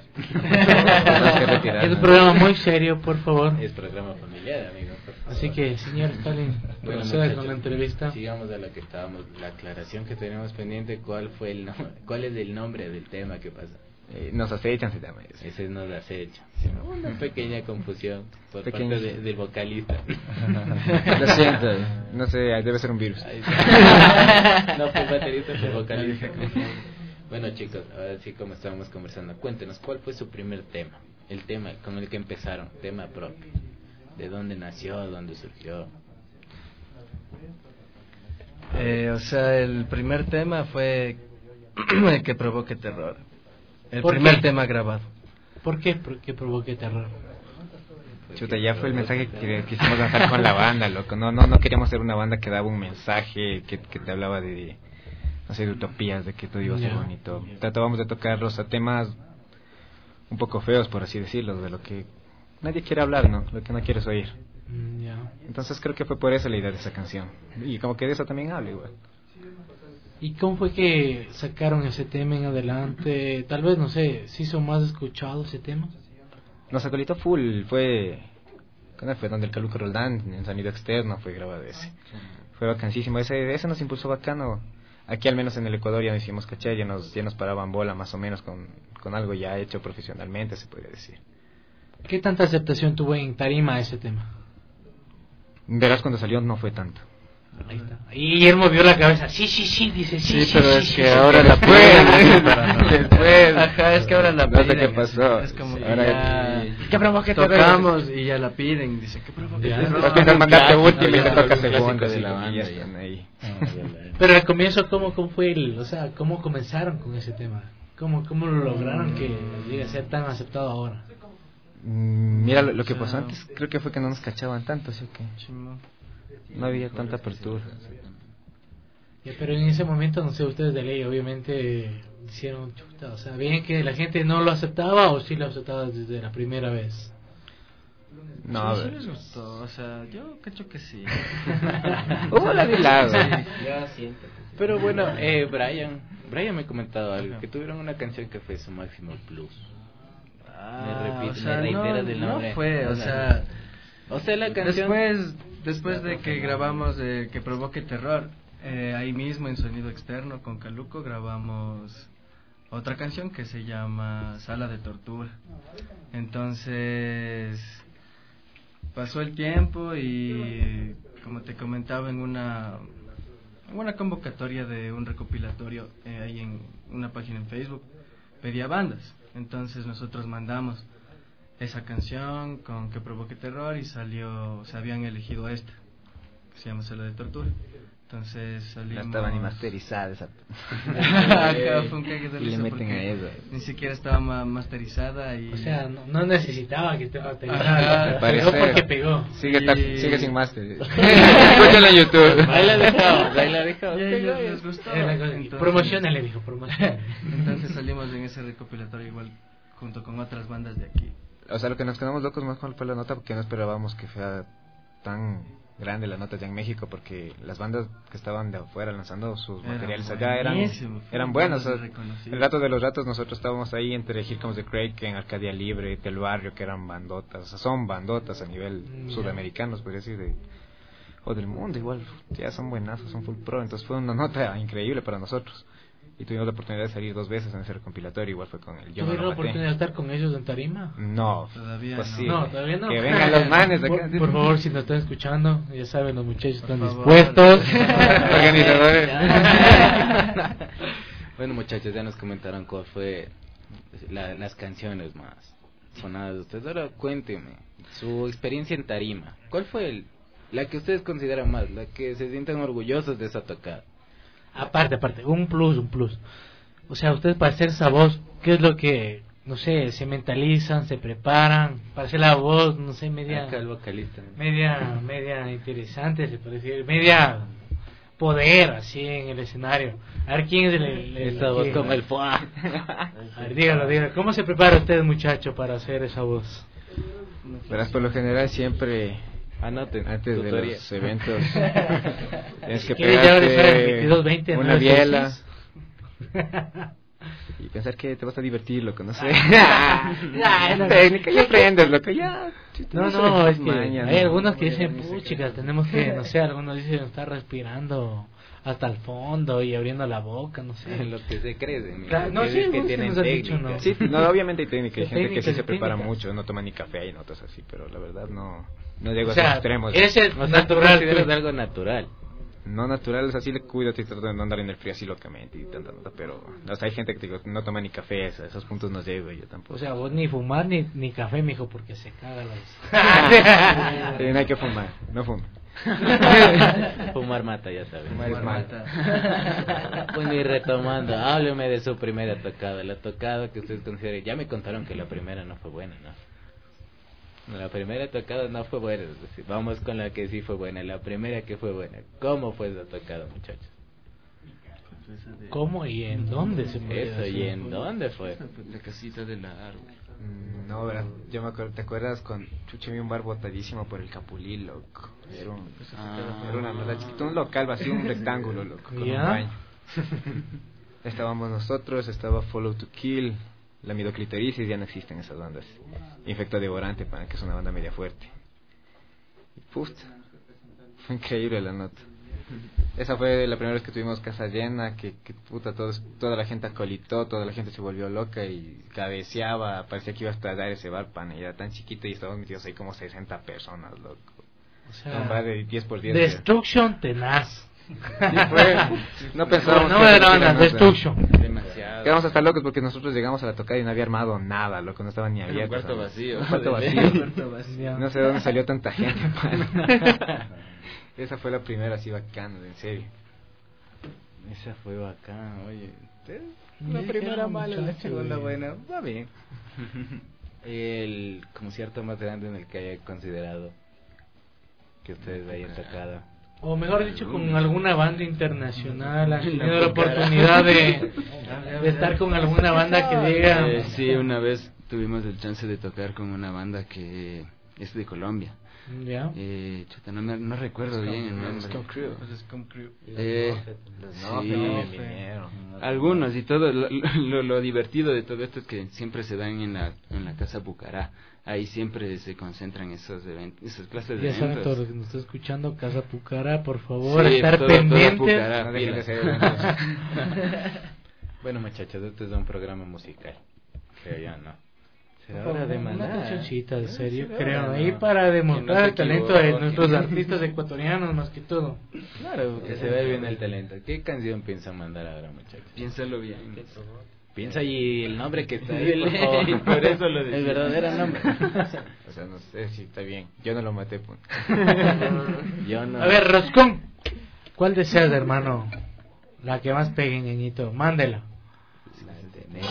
[SPEAKER 6] Es un programa muy serio, por favor.
[SPEAKER 10] Es programa familiar, amigo.
[SPEAKER 6] Así que, señor Stalin,
[SPEAKER 10] bueno,
[SPEAKER 6] proceda con la entrevista.
[SPEAKER 10] Sigamos a lo que estábamos, la aclaración que tenemos pendiente. ¿Cuál es el nombre del tema que pasa?
[SPEAKER 8] Nos acechan, se llama eso.
[SPEAKER 10] Ese nos acecha. Una pequeña confusión por parte del vocalista.
[SPEAKER 8] Lo siento, no sé, debe ser un virus.
[SPEAKER 10] No fue baterista, fue vocalista. Bueno, chicos, ahora sí, como estábamos conversando, cuéntenos, ¿cuál fue su primer tema? El tema con el que empezaron, tema propio. ¿De dónde nació? ¿Dónde surgió?
[SPEAKER 11] O sea, el primer tema fue Que provoque terror. El
[SPEAKER 6] ¿Por
[SPEAKER 11] primer
[SPEAKER 6] qué?
[SPEAKER 11] tema grabado.
[SPEAKER 6] ¿Por qué? ¿Por qué provoque terror?
[SPEAKER 8] Chuta, ya fue el mensaje que quisimos lanzar con la banda, loco. No queríamos ser una banda que daba un mensaje que te hablaba de, no sé, de utopías, de que todo iba a ser bonito. Tratábamos de tocar los temas un poco feos, por así decirlo, de lo que nadie quiere hablar, ¿no? Lo que no quieres oír. Entonces creo que fue por eso la idea de esa canción. Y como que de eso también hablo igual.
[SPEAKER 6] ¿Y cómo fue que sacaron ese tema en adelante? Tal vez, no sé, ¿se hizo más escuchado ese tema?
[SPEAKER 8] Nos acolitó full, fue donde el Caluco Roldán, en sonido externo, fue grabado ese. Fue vacancísimo, ese nos impulsó bacano. Aquí al menos en el Ecuador ya nos hicimos cachar, ya nos paraban bola más o menos con algo ya hecho profesionalmente, se podría decir.
[SPEAKER 6] ¿Qué tanta aceptación tuvo en tarima ese tema?
[SPEAKER 8] Verás, cuando salió no fue tanto.
[SPEAKER 6] Ahí está. Y él movió la cabeza. Sí, dice sí.
[SPEAKER 11] Sí, pero es que ahora la
[SPEAKER 8] después.
[SPEAKER 11] Ajá, es que ahora la
[SPEAKER 8] no sé
[SPEAKER 11] piden.
[SPEAKER 8] qué pasó.
[SPEAKER 11] Es como que
[SPEAKER 8] ahora
[SPEAKER 11] ya tocamos y ya la piden. Dice, ¿qué provoque?
[SPEAKER 8] Empiezan a mandarte último y te toca segundo
[SPEAKER 10] de la banda.
[SPEAKER 6] Pero al comienzo, ¿cómo fue cómo comenzaron con ese tema? ¿Cómo lo lograron que llegue a ser tan aceptado ahora?
[SPEAKER 8] Mira, lo que pasó antes creo que fue que no nos cachaban tanto, así que no había tanta apertura.
[SPEAKER 6] Pero en ese momento, no sé, ustedes de ley obviamente hicieron chuta, o sea, bien que la gente no lo aceptaba o sí lo aceptaba desde la primera vez.
[SPEAKER 8] No,
[SPEAKER 11] sí les gustó, o sea, yo cacho que sí.
[SPEAKER 10] Hubo la de lado.
[SPEAKER 12] Yo siento.
[SPEAKER 10] Pero bueno, Brian me ha comentado algo, que tuvieron una canción que fue su máximo plus.
[SPEAKER 11] O sea,
[SPEAKER 10] me reitera del nombre.
[SPEAKER 11] no fue, o sea,
[SPEAKER 10] la canción
[SPEAKER 11] después de que grabamos Que Provoque Terror, ahí mismo en Sonido Externo con Caluco grabamos otra canción que se llama Sala de Tortura. Entonces pasó el tiempo y, como te comentaba, en una convocatoria de un recopilatorio ahí en una página en Facebook, pedía bandas. Entonces nosotros mandamos esa canción con Que Provoque Terror y se habían elegido esta, que se llama Sala de Tortura. Entonces salimos...
[SPEAKER 8] No estaba ni masterizada esa.
[SPEAKER 11] Fue un cague de
[SPEAKER 8] y le
[SPEAKER 11] risa
[SPEAKER 8] meten a eso.
[SPEAKER 11] ni siquiera estaba masterizada y...
[SPEAKER 6] O sea, no necesitaba que esté masterizada.
[SPEAKER 8] Pegó
[SPEAKER 6] porque pegó.
[SPEAKER 8] Sigue sin máster. Escúchalo en YouTube.
[SPEAKER 10] Ahí la dejado.
[SPEAKER 11] Les gustó.
[SPEAKER 6] Promocionale, dijo, promocionale.
[SPEAKER 11] Entonces salimos en ese recopilatorio igual junto con otras bandas de aquí.
[SPEAKER 8] O sea, lo que nos quedamos locos más con fue la nota, porque no esperábamos que fuera tan grande la nota ya en México, porque las bandas que estaban de afuera lanzando sus materiales allá eran buenos. O sea, el rato de los ratos nosotros estábamos ahí entre Here Comes the Craig, en Arcadia Libre, Del Barrio, que eran bandotas, o sea, son bandotas a nivel sudamericanos, podría decir, o del mundo igual, ya son buenazos, son full pro. Entonces fue una nota increíble para nosotros. Y tuvimos la oportunidad de salir 2 veces en ese recompilatorio, igual fue con el Yo.
[SPEAKER 6] ¿Tuvieron la oportunidad de estar con ellos en tarima?
[SPEAKER 8] No,
[SPEAKER 11] todavía
[SPEAKER 8] pues
[SPEAKER 11] no.
[SPEAKER 8] sí.
[SPEAKER 6] No, todavía no.
[SPEAKER 8] Que vengan los manes acá.
[SPEAKER 6] Por favor, si nos están escuchando, ya saben, los muchachos están dispuestos.
[SPEAKER 8] Organizadores.
[SPEAKER 10] Bueno, muchachos, ya nos comentaron cuál fue las canciones más sonadas de ustedes. Ahora cuéntenme su experiencia en tarima. ¿Cuál fue la que ustedes consideran más, la que se sientan orgullosos de esa tocada?
[SPEAKER 6] Aparte, un plus. O sea, ustedes para hacer esa voz, ¿qué es lo que, no sé, se mentalizan, se preparan para hacer la voz, no sé, media...
[SPEAKER 10] Acá el vocalista.
[SPEAKER 6] Media interesante, se puede decir, media poder, así, en el escenario. A ver, ¿quién es
[SPEAKER 10] esa voz como el foie?
[SPEAKER 6] A ver, dígalo. ¿Cómo se prepara usted, muchacho, para hacer esa voz?
[SPEAKER 8] Verás, por lo general siempre...
[SPEAKER 10] Anoten,
[SPEAKER 8] antes
[SPEAKER 10] tutoría.
[SPEAKER 8] de los eventos tienes que
[SPEAKER 6] pegarte
[SPEAKER 8] una biela y pensar que te vas a divertir, loco, no sé. Técnica, ya aprendes, loco, ya.
[SPEAKER 6] No, es que hay algunos que dicen, chicas, tenemos que, no sé, algunos dicen estar respirando hasta el fondo y abriendo la boca, no sé.
[SPEAKER 10] Lo que se cree.
[SPEAKER 6] No, sí,
[SPEAKER 10] que tienen técnica.
[SPEAKER 6] ¿no?
[SPEAKER 8] Sí, no, obviamente hay técnica, hay gente que sí se prepara mucho, no toma ni café y notas así, pero la verdad no llego a esos extremos.
[SPEAKER 6] Ese natural,
[SPEAKER 10] es algo natural.
[SPEAKER 8] No natural, es así, le cuido, trato de no andar en el frío así locamente y tanta nota, pero o sea, hay gente que no toma ni café, a esos puntos no llego yo tampoco.
[SPEAKER 6] O sea, vos ni fumar ni café, mijo, porque se caga los...
[SPEAKER 8] Sí, no hay que fumar, no fume.
[SPEAKER 10] Fumar mata, ya sabes.
[SPEAKER 8] Fumar mata.
[SPEAKER 10] Pues ni retomando, hábleme de su primera tocada, la tocada que usted considera. Ya me contaron que la primera no fue buena, ¿no? La primera tocada no fue buena, es decir, vamos con la que sí fue buena, la primera que fue buena. ¿Cómo fue esa tocada, muchachos?
[SPEAKER 6] ¿Cómo y en dónde se fue?
[SPEAKER 10] Eso, ¿y en dónde fue?
[SPEAKER 11] La casita del árbol.
[SPEAKER 8] No, verdad, yo me acuerdo, ¿te acuerdas con Chucho vi un bar botadísimo por el Capulí, loco? Era una mierda chiquita, un local vacío, un rectángulo, loco, con un baño. Estábamos nosotros, estaba Follow to Kill, la Midoclitorisis, ya no existen esas bandas. Infecto Devorante, que es una banda media fuerte. Y puta, fue increíble la nota. Esa fue la primera vez que tuvimos casa llena, que puta, toda la gente acolitó, toda la gente se volvió loca y cabeceaba, parecía que iba a estallar ese bar, y era tan chiquito y estábamos metidos ahí como 60 personas, loco.
[SPEAKER 6] O sea,
[SPEAKER 8] un bar de 10x10.
[SPEAKER 6] Destruction tenaz.
[SPEAKER 8] No pensábamos
[SPEAKER 6] Destruction.
[SPEAKER 10] Demasiado.
[SPEAKER 8] Quedamos hasta locos porque nosotros llegamos a la tocada y no había armado nada, loco, no estaba ni abierto.
[SPEAKER 10] Un
[SPEAKER 8] cuarto vacío. No sé de dónde salió tanta gente. Esa fue la primera así bacana, en serio.
[SPEAKER 10] Esa fue bacana, oye.
[SPEAKER 8] La primera mala, la segunda buena, va bien.
[SPEAKER 10] El concierto más grande en el que haya considerado que ustedes hayan tocado.
[SPEAKER 6] O mejor dicho, con alguna banda internacional, han tenido la oportunidad de estar con alguna banda que diga...
[SPEAKER 16] Sí, una vez tuvimos el chance de tocar con una banda que es de Colombia.
[SPEAKER 6] Ya.
[SPEAKER 16] Chuta, no recuerdo bien el nombre.
[SPEAKER 11] Scum Crew.
[SPEAKER 16] Algunos, y todo lo divertido de todo esto es que siempre se dan en la Casa Pucará. Ahí siempre se concentran esos eventos, esas clases de
[SPEAKER 6] eventos. Ya saben, todos los que nos están escuchando, Casa Pucará, por favor,
[SPEAKER 16] sí,
[SPEAKER 6] estar pendientes.
[SPEAKER 16] Pucará,
[SPEAKER 10] Bueno, muchachos, esto es un programa musical. Creo yo, ¿no?
[SPEAKER 6] Será hora de mandar una cancioncita, de serio, creo, ahí para demostrar el talento de nuestros artistas ecuatorianos, más que todo.
[SPEAKER 10] Claro, que se ve bien el talento. ¿Qué canción piensan mandar ahora, muchachos?
[SPEAKER 16] Piénsalo bien.
[SPEAKER 10] Piensa y el nombre que está ahí, por eso lo decía. El verdadero nombre.
[SPEAKER 8] O sea, no sé si está bien. Yo no lo maté, pues.
[SPEAKER 10] Yo no.
[SPEAKER 6] A ver, Roscón, ¿cuál deseas, hermano? La que más pegue, ñeñito. Mándela.
[SPEAKER 10] La tenemos.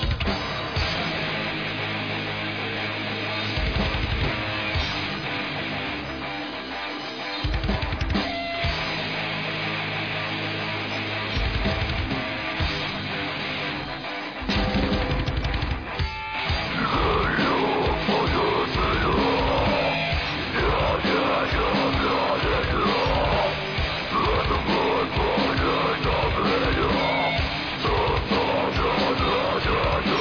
[SPEAKER 7] Yeah.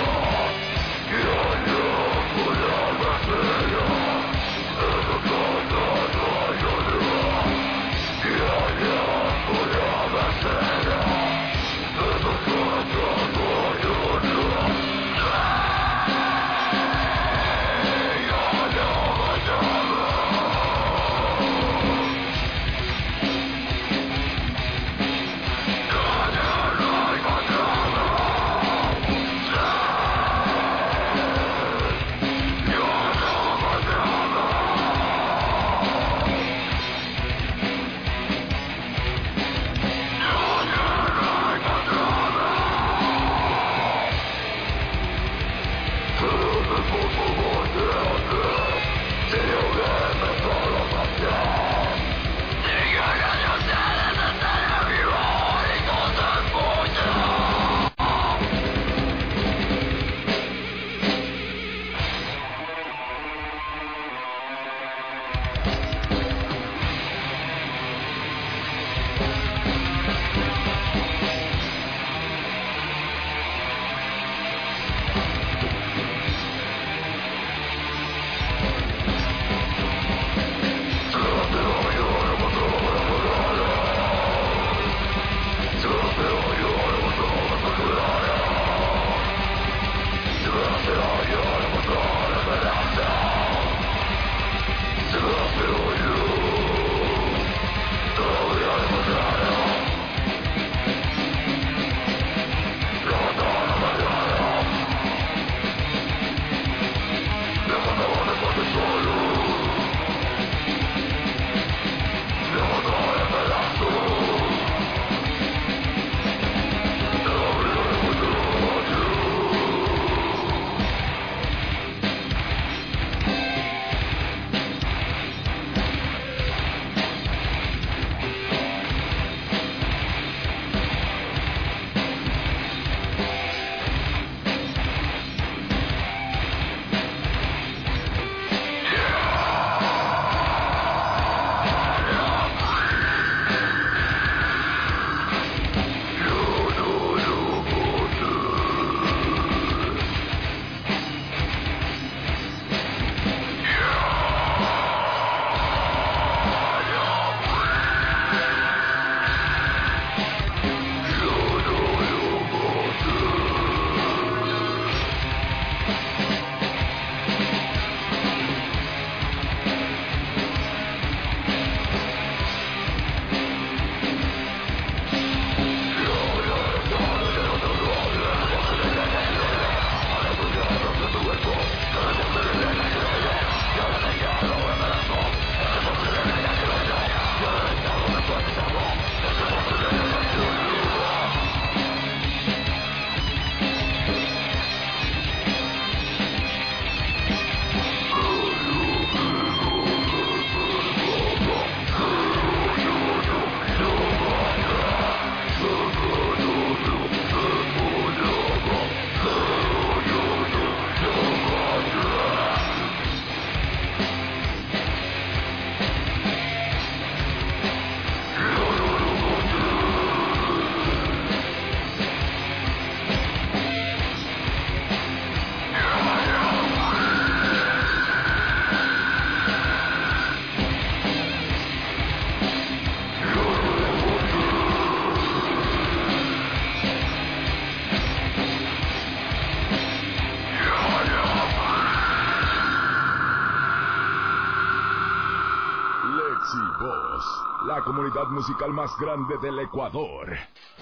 [SPEAKER 3] Voz, la comunidad musical más grande del Ecuador.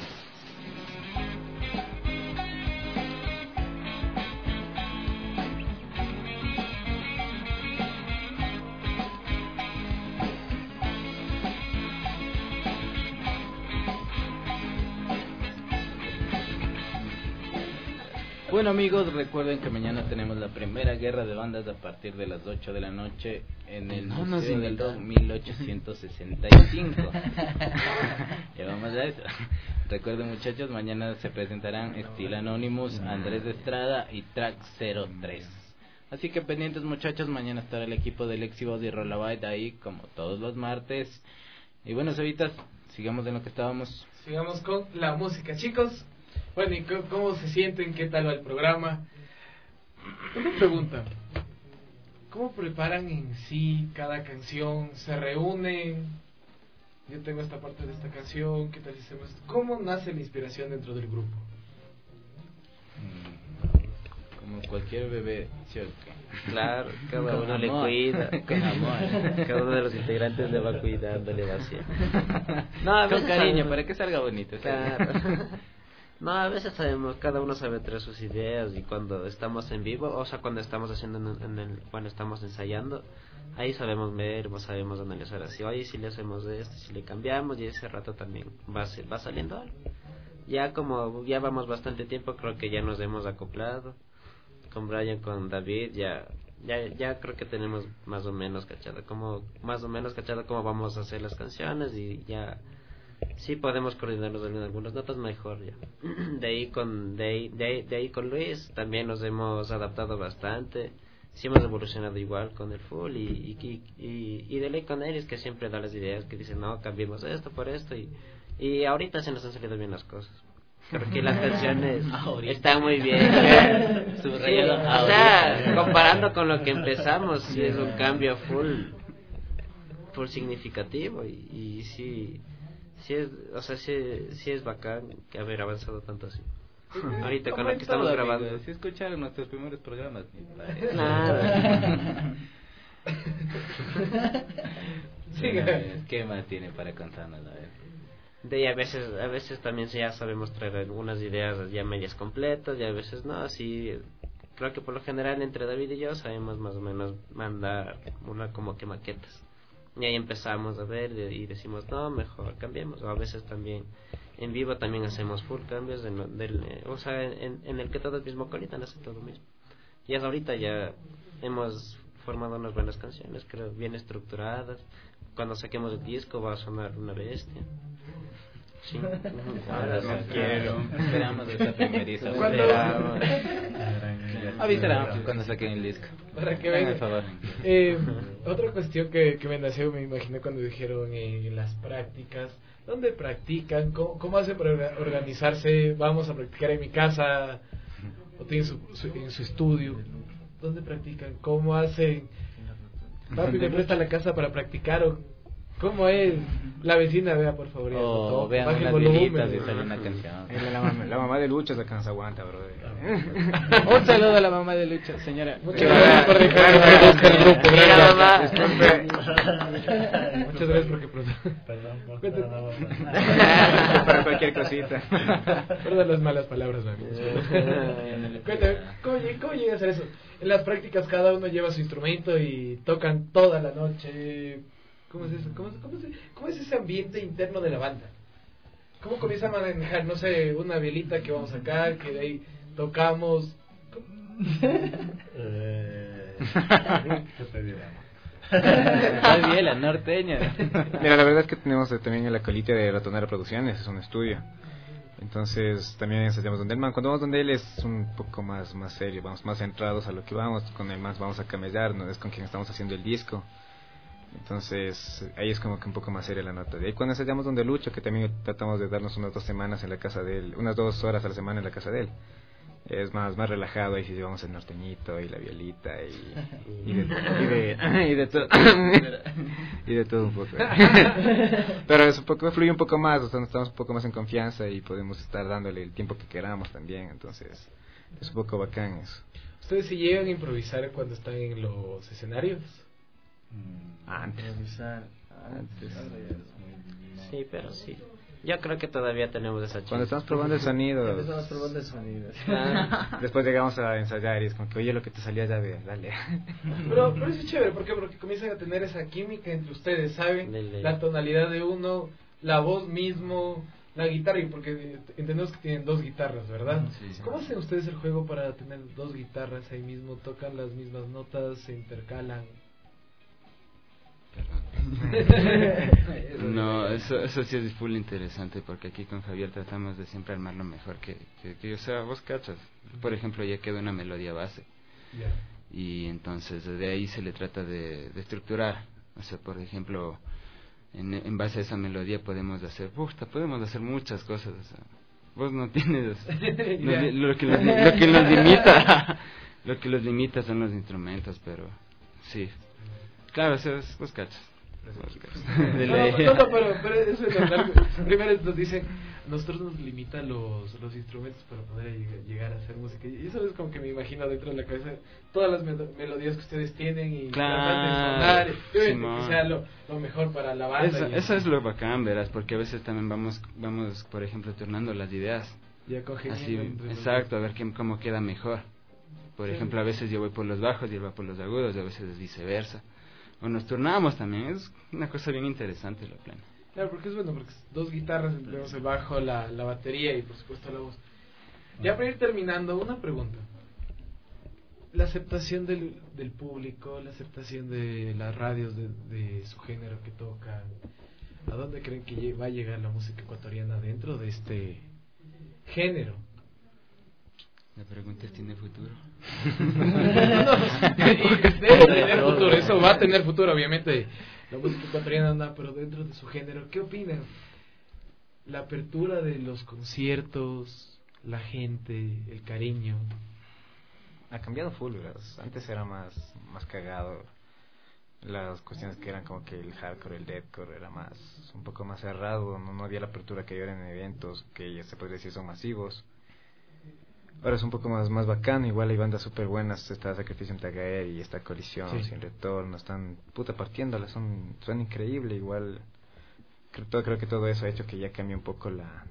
[SPEAKER 10] Bueno amigos, recuerden que mañana tenemos la primera guerra de bandas a partir de las 8 de la noche en el Museo del Rock 1865. Ya vamos a eso. Recuerden muchachos, mañana se presentarán Steel Anonymous, Andrés de Estrada y Track 03. Así que pendientes muchachos, mañana estará el equipo del Lexivoz y Rollabite ahí como todos los martes. Y bueno, Cevitas, sigamos en lo que estábamos.
[SPEAKER 6] Sigamos con la música, chicos. Bueno, ¿y cómo se sienten? ¿Qué tal va el programa? Una pregunta. ¿Cómo preparan en sí cada canción? ¿Se reúnen? Yo tengo esta parte de esta canción, ¿qué tal si hacemos esto? ¿Cómo nace la inspiración dentro del grupo?
[SPEAKER 10] Como cualquier bebé, ¿cierto?
[SPEAKER 12] Claro, cada uno le cuida.
[SPEAKER 10] Con amor.
[SPEAKER 12] Cada uno de los integrantes le va cuidando, le va haciendo. No,
[SPEAKER 10] con cariño, para que salga bonito.
[SPEAKER 12] Claro. No, a veces sabemos, cada uno sabe traer sus ideas y cuando estamos en vivo, o sea, cuando estamos haciendo cuando estamos ensayando, ahí sabemos ver, sabemos analizar así, oye, si le hacemos esto, si le cambiamos, y ese rato también va saliendo algo. Ya como ya vamos bastante tiempo, creo que ya nos hemos acoplado. Con Brian, con David, ya creo que tenemos más o menos cachado cómo vamos a hacer las canciones y ya sí podemos coordinarnos en algunas notas mejor ya. De ahí con Luis también nos hemos adaptado bastante, sí hemos evolucionado igual con el full y de ley con él es que siempre da las ideas que dicen no, cambiemos esto por esto y ahorita se nos han salido bien las cosas. Creo que las canciones están muy bien. Sí, o sea, comparando con lo que empezamos, sí es un cambio full significativo y sí es, o sea, sí es bacán que haber avanzado tanto así. Ahorita con lo que estamos grabando.
[SPEAKER 10] Amigo, si escucharon nuestros primeros programas,
[SPEAKER 12] claro.
[SPEAKER 10] ¿Qué más tiene para contarnos? A ver.
[SPEAKER 12] De ahí a veces también ya sabemos traer algunas ideas ya medias completas y a veces no, así creo que por lo general entre David y yo sabemos más o menos mandar una como que maquetas y ahí empezamos a ver y decimos no, mejor cambiemos, o a veces también en vivo también hacemos full cambios o sea en el que todo es mismo colita, no hace todo mismo y hasta ahorita ya hemos formado unas buenas canciones, creo, bien estructuradas. Cuando saquemos el disco va a sonar una bestia. Sí.
[SPEAKER 10] Ahora no quiero. Esperamos esta primeriza.
[SPEAKER 6] Avisarán
[SPEAKER 10] cuando saquen el disco.
[SPEAKER 6] Para que vengan, por favor. Otra cuestión que me nació, me imaginé cuando dijeron las prácticas. ¿Dónde practican? ¿Cómo hacen para organizarse? Vamos a practicar en mi casa o tienen en su estudio. ¿Dónde practican? ¿Cómo hacen? Papi, ¿me presta la casa para practicar? ¿O cómo es? La vecina, vea por favor.
[SPEAKER 10] Vean las viejitas y sale una canción.
[SPEAKER 8] La mamá de Lucha se cansa aguanta, bro.
[SPEAKER 6] Un saludo a la mamá de Lucha, señora.
[SPEAKER 12] Muchas gracias por dejar el grupo.
[SPEAKER 6] Muchas gracias porque
[SPEAKER 8] para cualquier cosita.
[SPEAKER 6] Perdón las malas palabras, mami. Cuéntame, ¿cómo llega a hacer eso? En las prácticas cada uno lleva su instrumento y tocan toda la noche. ¿Cómo es eso? ¿Cómo es ese ambiente interno de la banda? ¿Cómo comienzan a manejar, no sé, una velita que vamos a sacar, que de ahí tocamos?
[SPEAKER 9] ¿Qué te dirá?
[SPEAKER 10] Muy bien, la norteña.
[SPEAKER 8] Mira, la verdad es que tenemos también en la colita de Ratonera Producciones, es un estudio. Entonces también ensayamos donde él, cuando vamos donde él es un poco más serio, vamos más centrados a lo que vamos, con él más vamos a camellar, no es con quien estamos haciendo el disco. Entonces ahí es como que un poco más seria la nota. De ahí cuando ensayamos donde Lucho, que también tratamos de darnos unas 2 semanas en la casa de él, unas 2 horas a la semana en la casa de él. Es más relajado, ahí sí llevamos el norteñito y la violita y de todo y de todo un poco. Pero es un poco, fluye un poco más, o sea, estamos un poco más en confianza y podemos estar dándole el tiempo que queramos también, entonces es un poco bacán eso.
[SPEAKER 6] ¿Ustedes sí llegan a improvisar cuando están en los escenarios?
[SPEAKER 8] Antes.
[SPEAKER 12] Sí, pero sí. Yo creo que todavía tenemos esa chica.
[SPEAKER 8] Cuando estamos probando el sonido.
[SPEAKER 11] Estamos probando el sonido.
[SPEAKER 8] Después llegamos a ensayar y es como que, oye, lo que te salía ya, dale.
[SPEAKER 6] Pero eso es chévere, ¿por qué? Porque comienzan a tener esa química entre ustedes, ¿saben? La tonalidad de uno, la voz mismo, la guitarra, y porque entendemos que tienen 2 guitarras, ¿verdad?
[SPEAKER 16] Sí.
[SPEAKER 6] ¿Cómo hacen ustedes el juego para tener 2 guitarras ahí mismo? ¿Tocan las mismas notas? ¿Se intercalan?
[SPEAKER 16] No, eso sí es full interesante, porque aquí con Javier tratamos de siempre armar lo mejor que o sea, vos cachas. Por ejemplo, ya queda una melodía base.
[SPEAKER 6] Yeah.
[SPEAKER 16] Y entonces de ahí se le trata de estructurar. O sea, por ejemplo, en base a esa melodía podemos hacer muchas cosas. O sea, vos no tienes lo que los limita. Lo que los limita son los instrumentos, pero sí. Claro, eso es, vos cachas.
[SPEAKER 6] No, pero eso es normal. Primero nos dicen, nosotros nos limitan los instrumentos para poder llegar a hacer música. Y eso es como que me imagino dentro de la cabeza todas las melodías que ustedes tienen y tratan de sonar, que sea lo mejor para la banda.
[SPEAKER 16] Eso es lo bacán, verás, porque a veces también vamos por ejemplo, turnando las ideas.
[SPEAKER 6] Ya
[SPEAKER 16] así, exacto, a ver cómo queda mejor. Por ejemplo, a veces yo voy por los bajos y él va por los agudos, y a veces es viceversa. O nos turnamos también, es una cosa bien interesante la plena.
[SPEAKER 6] Claro, porque es bueno, porque 2 guitarras, tenemos el bajo, la batería y por supuesto la voz. Ya para ir terminando, una pregunta. La aceptación del público, la aceptación de las radios de su género que tocan, ¿a dónde creen que va a llegar la música ecuatoriana dentro de este género?
[SPEAKER 16] La pregunta es, ¿tiene futuro?
[SPEAKER 6] Debe tener futuro, eso va a tener futuro, obviamente. La música ecuatoriana anda, pero dentro de su género, ¿qué opinan? La apertura de los conciertos, la gente, el cariño.
[SPEAKER 8] Ha cambiado full, ¿verdad? Antes era más cagado. Las cuestiones que eran como que el hardcore, el deathcore era un poco más cerrado, no había la apertura que hay ahora en eventos que ya se podría decir son masivos. Ahora es un poco más bacano, igual hay bandas súper buenas, está Sacrificio en Tagaer y esta Colisión, Sin Retorno, están partiéndolas, son increíbles, igual creo que todo eso ha hecho que ya cambie un poco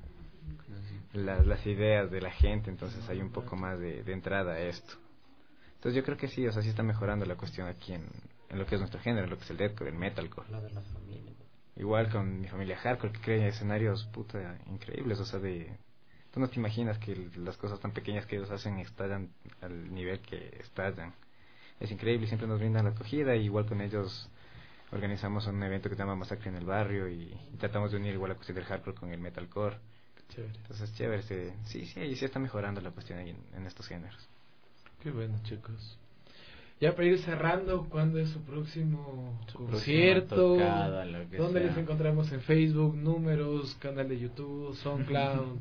[SPEAKER 8] las ideas de la gente, entonces hay un poco más de entrada a esto. Entonces yo creo que sí, o sea, sí está mejorando la cuestión aquí en lo que es nuestro género, en lo que es el deathcore, el metalcore. Igual con mi familia hardcore, que crea escenarios increíbles, o sea, tú no te imaginas que las cosas tan pequeñas que ellos hacen estallan al nivel que estallan. Es increíble, siempre nos brindan la acogida, y igual con ellos organizamos un evento que se llama Masacre en el Barrio y tratamos de unir igual la cuestión del hardcore con el metalcore.
[SPEAKER 6] Chévere.
[SPEAKER 8] Entonces chévere, sí está mejorando la cuestión ahí en estos géneros.
[SPEAKER 6] Qué bueno, chicos. Ya para ir cerrando, ¿cuándo es su próximo concierto?
[SPEAKER 10] Tocada,
[SPEAKER 6] ¿Dónde les encontramos? En Facebook, números, canal de YouTube, SoundCloud,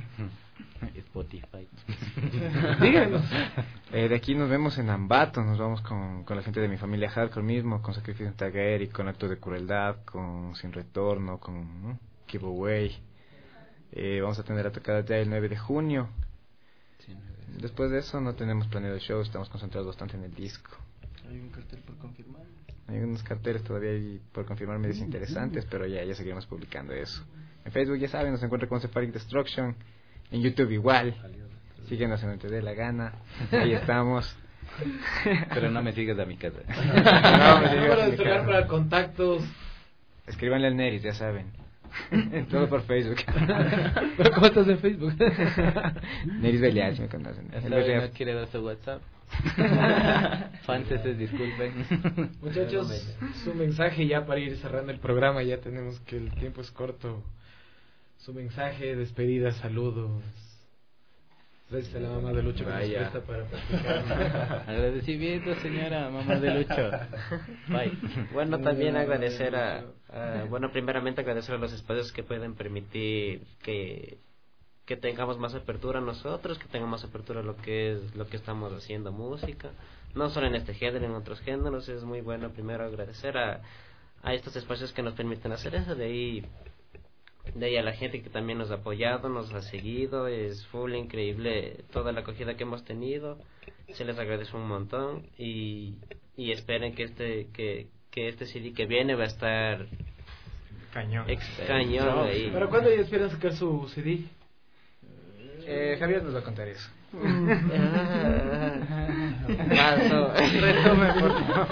[SPEAKER 10] Spotify.
[SPEAKER 6] Díganos.
[SPEAKER 8] De aquí nos vemos en Ambato, nos vamos con la gente de mi familia hardcore mismo, con Sacrificio en Tagaer y con Actos de Crueldad, con Sin Retorno, con Giveaway. Vamos a tener la tocada ya el 9 de junio. Después de eso no tenemos planeado el show, estamos concentrados bastante en el disco.
[SPEAKER 11] Hay un cartel por confirmar.
[SPEAKER 8] Hay unos carteles todavía ahí por confirmar, medios interesantes, pero ya seguiremos publicando eso. En Facebook ya saben, nos encuentran con Separating Destruction. En YouTube igual. Síguenos en donde te dé la gana. Ahí estamos.
[SPEAKER 10] Pero no me sigas a mi casa.
[SPEAKER 6] No me sigas a mi casa. Para contactos.
[SPEAKER 8] Escríbanle al Neris, ya saben. Todo por Facebook.
[SPEAKER 6] ¿Pero cómo estás en Facebook?
[SPEAKER 8] Neris Belial, si me conocen.
[SPEAKER 10] No quiere dar su WhatsApp. Fanses, disculpen.
[SPEAKER 6] Muchachos, su mensaje ya para ir cerrando el programa. Ya tenemos que el tiempo es corto. Su mensaje, despedida, saludos. Gracias a la mamá de Lucho que nos presta para practicar.
[SPEAKER 10] Agradecimiento, señora mamá de Lucho. Bye.
[SPEAKER 12] Bueno, también agradecer primeramente agradecer a los espacios que pueden permitir que tengamos más apertura nosotros, que tengamos apertura a lo que estamos haciendo música, no solo en este género, en otros géneros. Es muy bueno primero agradecer a estos espacios que nos permiten hacer eso. De ahí a la gente que también nos ha apoyado, nos ha seguido. Es full increíble toda la acogida que hemos tenido. Se les agradece un montón y esperen que este CD que viene va a estar
[SPEAKER 8] Cañón.
[SPEAKER 12] Cañón ahí.
[SPEAKER 6] ¿Para cuándo ya esperan sacar su CD?
[SPEAKER 8] Javier nos va a contar eso.
[SPEAKER 12] Paso.
[SPEAKER 8] Retome, por favor.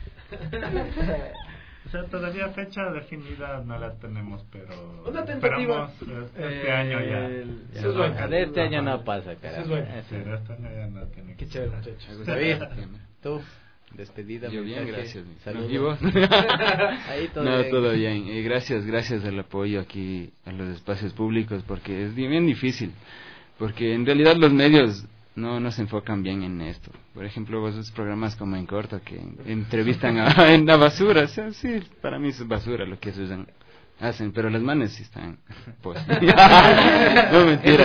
[SPEAKER 9] O sea, todavía fecha definida no la tenemos, pero
[SPEAKER 6] una tentativa.
[SPEAKER 9] Esperamos este año ya.
[SPEAKER 10] Eso es bueno. De este año no pasa, carajo.
[SPEAKER 6] Eso es bueno.
[SPEAKER 9] Pero este año ya no tiene que.
[SPEAKER 6] Qué chévere, muchachos.
[SPEAKER 10] David, tú, despedida.
[SPEAKER 16] Yo bien, gracias.
[SPEAKER 10] Saludos.
[SPEAKER 16] ¿Y vos?
[SPEAKER 10] Ahí todo
[SPEAKER 16] no,
[SPEAKER 10] bien.
[SPEAKER 16] todo bien. Gracias al apoyo aquí a los espacios públicos, porque es bien difícil. Porque en realidad los medios no se enfocan bien en esto. Por ejemplo, vos ves programas como En Corto que entrevistan a la basura. O sea, sí, para mí es basura lo que ellos hacen, pero las manes sí están... Pues, no, mentira.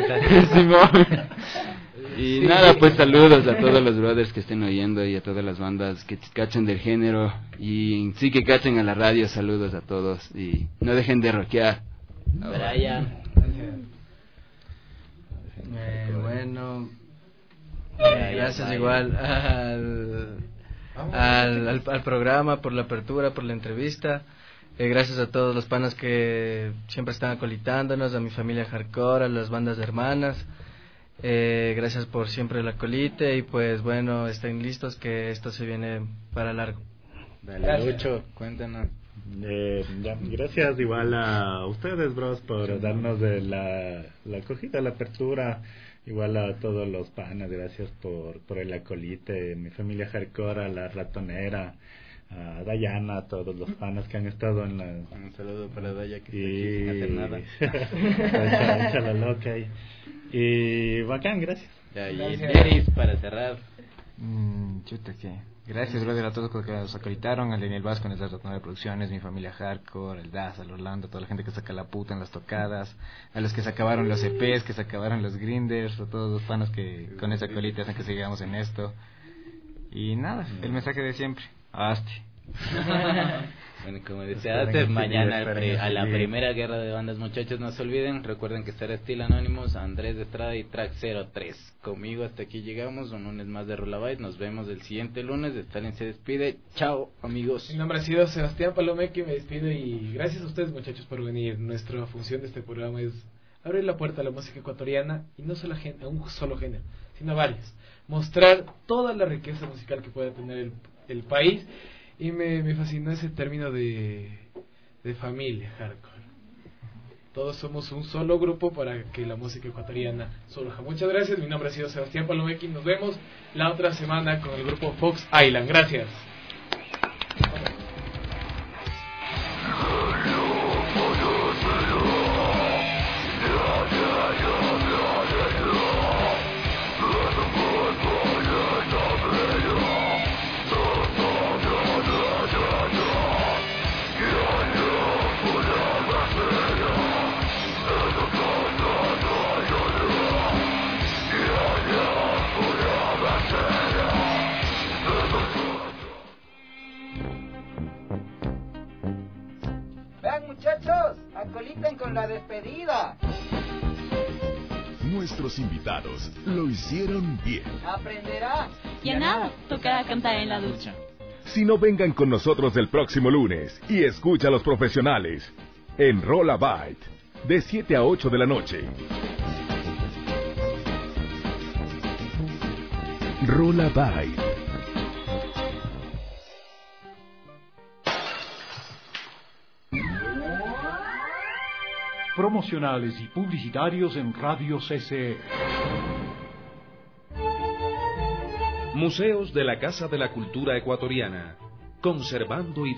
[SPEAKER 16] Y sí. Nada, pues saludos a todos los brothers que estén oyendo y a todas las bandas que cachen del género y sí que cachen a la radio. Saludos a todos y no dejen de rockear.
[SPEAKER 10] Brian.
[SPEAKER 11] Bueno, gracias igual al programa por la apertura, por la entrevista. Gracias a todos los panas que siempre están acolitándonos, a mi familia hardcore, a las bandas hermanas. Gracias por siempre la colite y pues bueno, estén listos que esto se viene para largo.
[SPEAKER 10] Dale, Lucho, cuéntanos.
[SPEAKER 9] Gracias igual a ustedes, bros, por darnos de la acogida, la apertura. Igual a todos los panas, gracias por el acolite, mi familia hardcore, a la ratonera, a Dayana, a todos los panas que han estado en la...
[SPEAKER 10] Un saludo para Daya que está aquí sin hacer
[SPEAKER 9] nada. Echa la loca ahí. Y bacán, gracias.
[SPEAKER 10] Ya, y Deris, para cerrar.
[SPEAKER 8] Chuta, que gracias, brother, a todos los que nos acolitaron, al Daniel Vasco en el Ratonera de Producciones, mi familia hardcore, el Das, al Orlando, toda la gente que saca la puta en las tocadas, a los que se acabaron los EPs, que se acabaron los grinders, a todos los panos que con esa colita hacen que sigamos en esto. Y nada, el mensaje de siempre, hasta.
[SPEAKER 10] Bueno, como decía antes, mañana a la primera guerra de bandas, muchachos, no se olviden, recuerden que estará Steel Anonymous, Andrés de Estrada y Track 03. Conmigo hasta aquí llegamos, un lunes más de Rollabait, nos vemos el siguiente lunes, Stalin se despide, chao amigos.
[SPEAKER 6] Mi nombre ha sido Sebastián Palomeque, me despido y gracias a ustedes muchachos por venir. Nuestra función de este programa es abrir la puerta a la música ecuatoriana y no solo a un solo género, sino a varios, mostrar toda la riqueza musical que pueda tener el país. Y me fascinó ese término de familia hardcore. Todos somos un solo grupo para que la música ecuatoriana surja. Muchas gracias, mi nombre ha sido Sebastián Palomeque. Nos vemos la otra semana con el grupo Fox Island. Gracias.
[SPEAKER 4] Muchachos, acoliten con la despedida.
[SPEAKER 3] Nuestros invitados lo hicieron bien.
[SPEAKER 4] Aprenderá.
[SPEAKER 15] Y a nada, tocará cantar en la ducha.
[SPEAKER 3] Si no, vengan con nosotros el próximo lunes y escucha a los profesionales en Rollabait de 7 a 8 de la noche. Rollabait.
[SPEAKER 2] Promocionales y publicitarios en Radio CCE.
[SPEAKER 13] Museos de la Casa de la Cultura Ecuatoriana, conservando y